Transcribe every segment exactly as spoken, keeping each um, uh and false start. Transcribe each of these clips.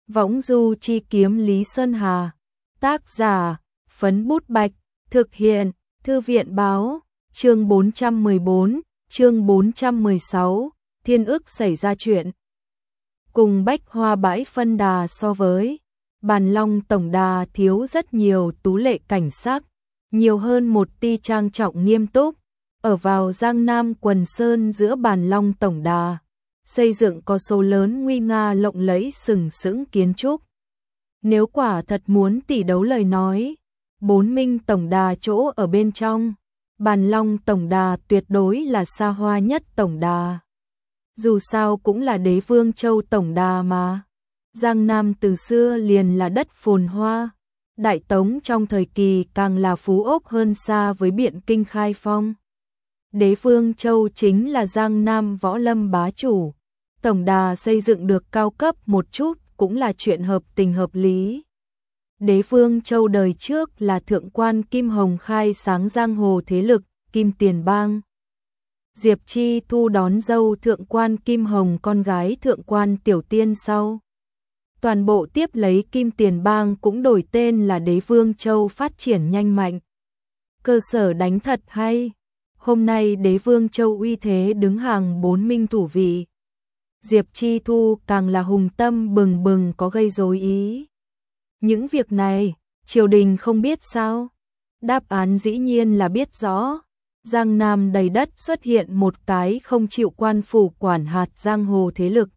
Võng du chi kiếm Lý Sơn Hà. Tác giả, Phấn Bút Bạch. Thực hiện, Thư viện Báo. Chương bốn trăm mười bốn, chương bốn trăm mười sáu, Thiên ức xảy ra chuyện. Cùng Bách Hoa bãi phân đà so với, Bàn Long tổng đà thiếu rất nhiều tú lệ cảnh sắc, nhiều hơn một ti trang trọng nghiêm túc. Ở vào Giang Nam quần sơn giữa Bàn Long tổng đà, xây dựng có số lớn nguy nga lộng lẫy sừng sững kiến trúc. Nếu quả thật muốn tỷ đấu lời nói, Bốn Minh tổng đà chỗ ở bên trong, Bàn Long tổng đà tuyệt đối là xa hoa nhất tổng đà. Dù sao cũng là Đế Vương Châu tổng đà mà. Giang Nam từ xưa liền là đất phồn hoa, Đại Tống trong thời kỳ càng là phú ốc hơn xa với Biện Kinh khai phong. Đế Vương Châu chính là Giang Nam võ lâm bá chủ, tổng đà xây dựng được cao cấp một chút cũng là chuyện hợp tình hợp lý. Đế Vương Châu đời trước là thượng quan Kim Hồng khai sáng giang hồ thế lực, Kim Tiền Bang. Diệp Chi Thu đón dâu thượng quan Kim Hồng con gái thượng quan Tiểu Tiên sau. Toàn bộ tiếp lấy Kim Tiền Bang cũng đổi tên là Đế Vương Châu phát triển nhanh mạnh. Cơ sở đánh thật hay. Hôm nay Đế Vương Châu uy thế đứng hàng bốn minh thủ vị. Diệp Chi Thu càng là hùng tâm bừng bừng có gây rối ý. Những việc này, triều đình không biết sao? Đáp án dĩ nhiên là biết rõ. Giang Nam đầy đất xuất hiện một cái không chịu quan phủ quản hạt giang hồ thế lực.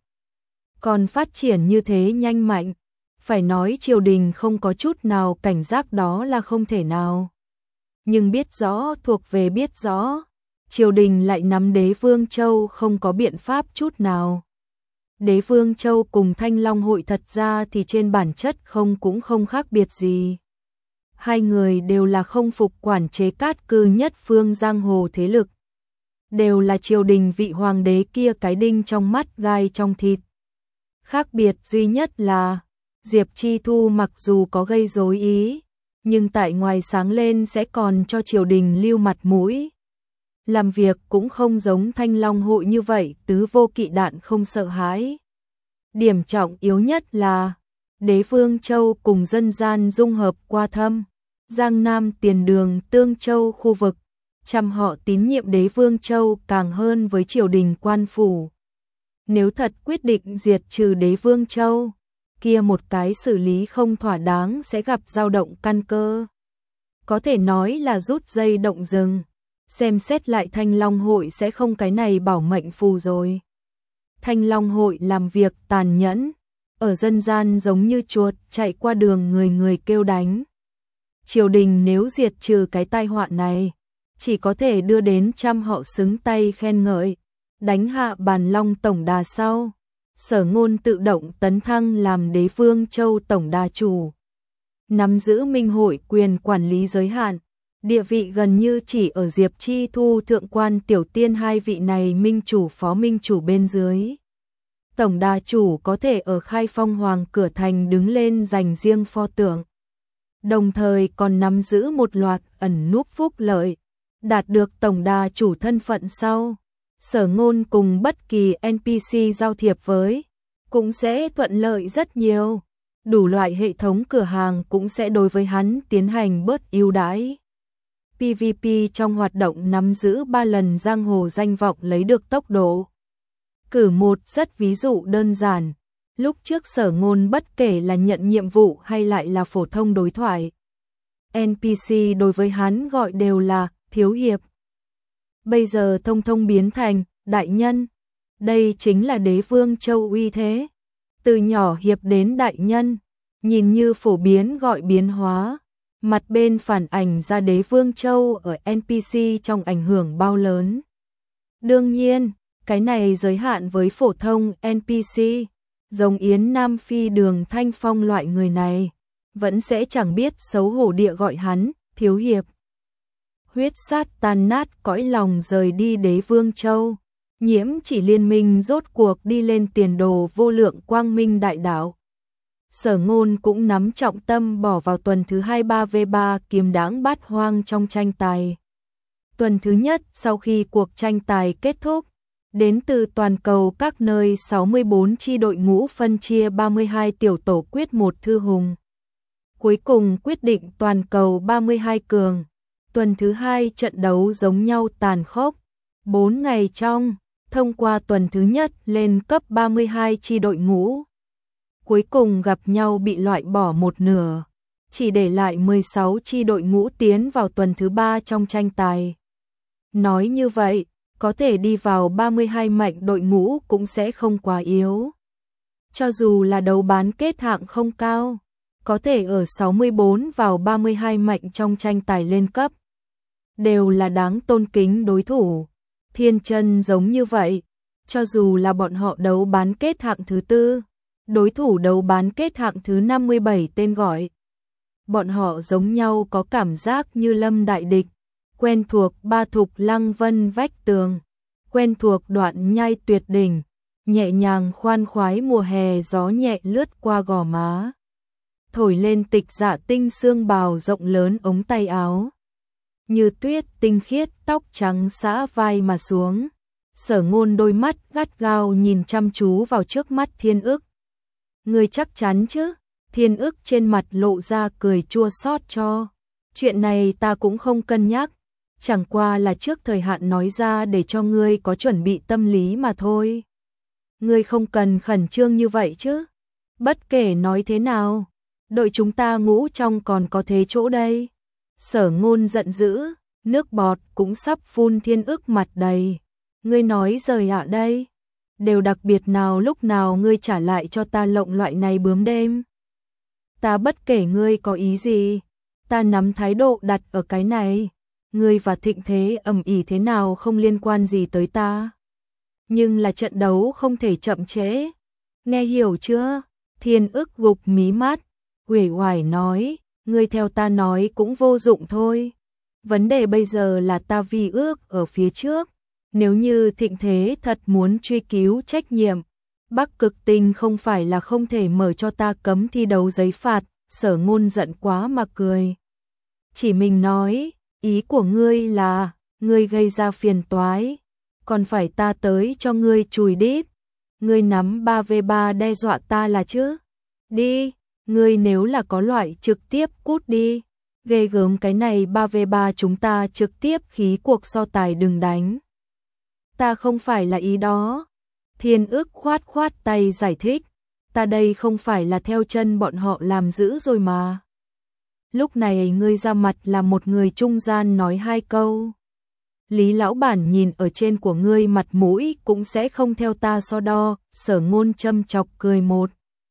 Còn phát triển như thế nhanh mạnh, phải nói triều đình không có chút nào cảnh giác đó là không thể nào. Nhưng biết rõ thuộc về biết rõ, triều đình lại nắm Đế Vương Châu không có biện pháp chút nào. Đế Vương Châu cùng Thanh Long Hội thật ra thì trên bản chất không cũng không khác biệt gì. Hai người đều là không phục quản chế cát cư nhất phương giang hồ thế lực. Đều là triều đình vị hoàng đế kia cái đinh trong mắt gai trong thịt. Khác biệt duy nhất là, Diệp Chi Thu mặc dù có gây rối ý, nhưng tại ngoài sáng lên sẽ còn cho triều đình lưu mặt mũi. Làm việc cũng không giống Thanh Long Hội như vậy tứ vô kỵ đạn không sợ hãi. Điểm trọng yếu nhất là, Đế Vương Châu cùng dân gian dung hợp qua thâm. Giang Nam Tiền Đường Tương Châu khu vực, trăm họ tín nhiệm Đế Vương Châu càng hơn với triều đình quan phủ. Nếu thật quyết định diệt trừ Đế Vương Châu, kia một cái xử lý không thỏa đáng sẽ gặp dao động căn cơ. Có thể nói là rút dây động rừng, xem xét lại Thanh Long Hội sẽ không cái này bảo mệnh phù rồi. Thanh Long Hội làm việc tàn nhẫn, ở dân gian giống như chuột chạy qua đường người người kêu đánh. Triều đình nếu diệt trừ cái tai họa này, chỉ có thể đưa đến trăm họ xứng tay khen ngợi, đánh hạ Bàn Long tổng đà sau. Sở Ngôn tự động tấn thăng làm Đế Vương Châu tổng đà chủ. Nắm giữ minh hội quyền quản lý giới hạn, địa vị gần như chỉ ở Diệp Chi Thu thượng quan Tiểu Tiên hai vị này minh chủ phó minh chủ bên dưới. Tổng đà chủ có thể ở Khai Phong Hoàng cửa thành đứng lên dành riêng pho tượng. Đồng thời còn nắm giữ một loạt ẩn núp phúc lợi, đạt được tổng đà chủ thân phận sau. Sở Ngôn cùng bất kỳ en pê xê giao thiệp với, cũng sẽ thuận lợi rất nhiều. Đủ loại hệ thống cửa hàng cũng sẽ đối với hắn tiến hành bớt ưu đãi. pê vê pê trong hoạt động nắm giữ ba lần giang hồ danh vọng lấy được tốc độ. Cử một rất ví dụ đơn giản. Lúc trước Sở Ngôn bất kể là nhận nhiệm vụ hay lại là phổ thông đối thoại, en pê xê đối với hắn gọi đều là thiếu hiệp. Bây giờ thông thông biến thành đại nhân. Đây chính là Đế Vương Châu uy thế. Từ nhỏ hiệp đến đại nhân, nhìn như phổ biến gọi biến hóa. Mặt bên phản ảnh ra Đế Vương Châu ở en pê xê trong ảnh hưởng bao lớn. Đương nhiên, cái này giới hạn với phổ thông en pê xê. Giống Yến Nam Phi Đường Thanh Phong loại người này, vẫn sẽ chẳng biết xấu hổ địa gọi hắn thiếu hiệp. Huyết sát tan nát cõi lòng rời đi Đế Vương Châu, Nhiễm Chỉ liên minh rốt cuộc đi lên tiền đồ vô lượng quang minh đại đạo. Sở Ngôn cũng nắm trọng tâm bỏ vào tuần thứ hai ba vs ba kiếm đãng bát hoang trong tranh tài. Tuần thứ nhất sau khi cuộc tranh tài kết thúc, Đến từ toàn cầu các nơi sáu mươi bốn chi đội ngũ phân chia ba mươi hai tiểu tổ quyết một thư hùng. Cuối cùng quyết định toàn cầu ba mươi hai cường. Tuần thứ hai trận đấu giống nhau tàn khốc. bốn ngày trong, thông qua tuần thứ nhất lên cấp ba mươi hai chi đội ngũ. Cuối cùng gặp nhau bị loại bỏ một nửa. Chỉ để lại mười sáu chi đội ngũ tiến vào tuần thứ ba trong tranh tài. Nói như vậy, có thể đi vào ba mươi hai mạnh đội ngũ cũng sẽ không quá yếu. Cho dù là đấu bán kết hạng không cao, có thể ở sáu mươi bốn vào ba mươi hai mạnh trong tranh tài lên cấp. Đều là đáng tôn kính đối thủ. Thiên Chân giống như vậy, cho dù là bọn họ đấu bán kết hạng thứ tư, đối thủ đấu bán kết hạng thứ năm mươi bảy tên gọi. Bọn họ giống nhau có cảm giác như lâm đại địch, quen thuộc ba thục lăng vân vách tường, quen thuộc đoạn nhai tuyệt đỉnh, nhẹ nhàng khoan khoái mùa hè gió nhẹ lướt qua gò má, thổi lên tịch dạ tinh xương bào rộng lớn ống tay áo. Như tuyết tinh khiết tóc trắng xõa vai mà xuống, Sở Ngôn đôi mắt gắt gao nhìn chăm chú vào trước mắt Thiên Ức. Ngươi chắc chắn chứ? Thiên Ức trên mặt lộ ra cười chua xót cho. Chuyện này ta cũng không cân nhắc, chẳng qua là trước thời hạn nói ra để cho ngươi có chuẩn bị tâm lý mà thôi. Ngươi không cần khẩn trương như vậy chứ. Bất kể nói thế nào, đội chúng ta ngũ trong còn có thế chỗ đây. Sở Ngôn giận dữ, nước bọt cũng sắp phun Thiên Ức mặt đầy. Ngươi nói rời ạ đây. Đều đặc biệt nào lúc nào ngươi trả lại cho ta lộng loại này bướm đêm. Ta bất kể ngươi có ý gì, ta nắm thái độ đặt ở cái này. Ngươi và thịnh thế ầm ĩ thế nào không liên quan gì tới ta. Nhưng là trận đấu không thể chậm trễ. Nghe hiểu chưa? Thiên Ức gục mí mắt, uể oải nói, ngươi theo ta nói cũng vô dụng thôi. Vấn đề bây giờ là ta vi ước ở phía trước. Nếu như thịnh thế thật muốn truy cứu trách nhiệm, Bắc Cực Tinh không phải là không thể mở cho ta cấm thi đấu giấy phạt. Sở Ngôn giận quá mà cười. Chỉ mình nói, ý của ngươi là, ngươi gây ra phiền toái, còn phải ta tới cho ngươi chùi đít. Ngươi nắm ba vê ba đe dọa ta là chứ? Đi, ngươi nếu là có loại trực tiếp cút đi. Ghê gớm cái này ba vê ba chúng ta trực tiếp khí cuộc so tài đừng đánh. Ta không phải là ý đó. Thiên Ức khoát khoát tay giải thích. Ta đây không phải là theo chân bọn họ làm dữ rồi mà. Lúc này ngươi ra mặt là một người trung gian nói hai câu. Lý lão bản nhìn ở trên của ngươi mặt mũi cũng sẽ không theo ta so đo. Sở Ngôn châm chọc cười một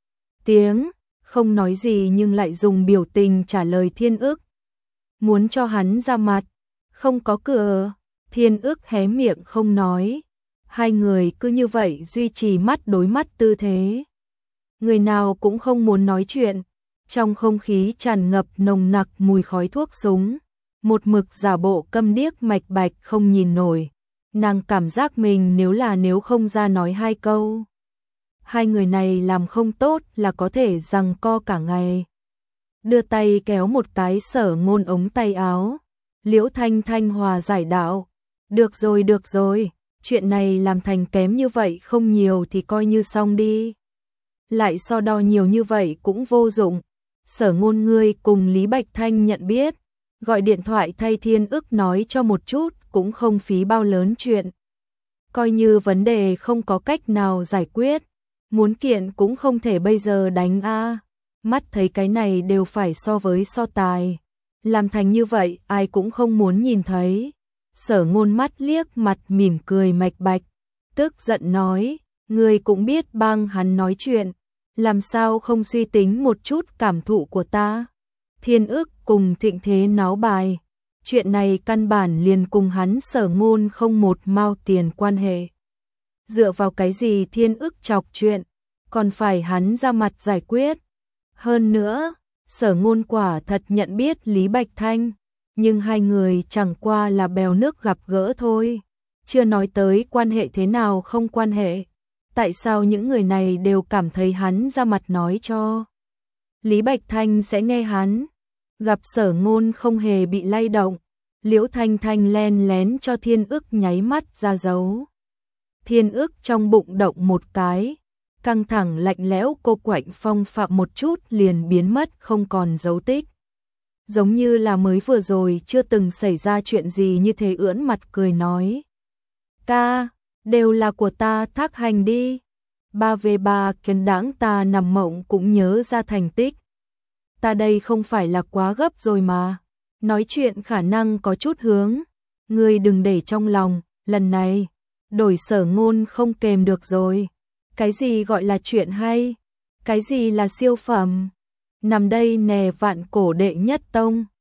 tiếng, không nói gì nhưng lại dùng biểu tình trả lời Thiên Ức. Muốn cho hắn ra mặt, không có cửa. Thiên Ức hé miệng không nói. Hai người cứ như vậy duy trì mắt đối mắt tư thế. Người nào cũng không muốn nói chuyện. Trong không khí tràn ngập nồng nặc mùi khói thuốc súng. Một mực giả bộ câm điếc mạch bạch không nhìn nổi. Nàng cảm giác mình nếu là nếu không ra nói hai câu. Hai người này làm không tốt là có thể giằng co cả ngày. Đưa tay kéo một cái Sở Ngôn ống tay áo. Liễu Thanh Thanh hòa giải đạo. Được rồi được rồi, chuyện này làm thành kém như vậy không nhiều thì coi như xong đi. Lại so đo nhiều như vậy cũng vô dụng. Sở Ngôn ngươi cùng Lý Bạch Thanh nhận biết, gọi điện thoại thay Thiên Ức nói cho một chút cũng không phí bao lớn chuyện. Coi như vấn đề không có cách nào giải quyết, muốn kiện cũng không thể bây giờ đánh a. Mắt thấy cái này đều phải so với so tài. Làm thành như vậy ai cũng không muốn nhìn thấy. Sở Ngôn mắt liếc mặt mỉm cười mạch bạch, tức giận nói, ngươi cũng biết bang hắn nói chuyện, làm sao không suy tính một chút cảm thụ của ta. Thiên Ức cùng thịnh thế náo bài, chuyện này căn bản liền cùng hắn Sở Ngôn không một mao tiền quan hệ. Dựa vào cái gì Thiên Ức chọc chuyện, còn phải hắn ra mặt giải quyết. Hơn nữa, Sở Ngôn quả thật nhận biết Lý Bạch Thanh. Nhưng hai người chẳng qua là bèo nước gặp gỡ thôi. Chưa nói tới quan hệ thế nào không quan hệ. Tại sao những người này đều cảm thấy hắn ra mặt nói cho Lý Bạch Thanh sẽ nghe hắn. Gặp Sở Ngôn không hề bị lay động. Liễu Thanh Thanh len lén cho Thiên Ức nháy mắt ra dấu. Thiên ức trong bụng động một cái, căng thẳng lạnh lẽo cô quạnh phong phạm một chút liền biến mất không còn dấu tích. Giống như là mới vừa rồi chưa từng xảy ra chuyện gì như thế, ưỡn mặt cười nói. Ta, đều là của ta, Thác Hành đi. Ba về ba kiến đáng ta nằm mộng cũng nhớ ra thành tích. Ta đây không phải là quá gấp rồi mà. Nói chuyện khả năng có chút hướng. Ngươi đừng để trong lòng, lần này, đổi Sở Ngôn không kềm được rồi. Cái gì gọi là chuyện hay? Cái gì là siêu phẩm? Nằm đây nè, vạn cổ đệ nhất tông.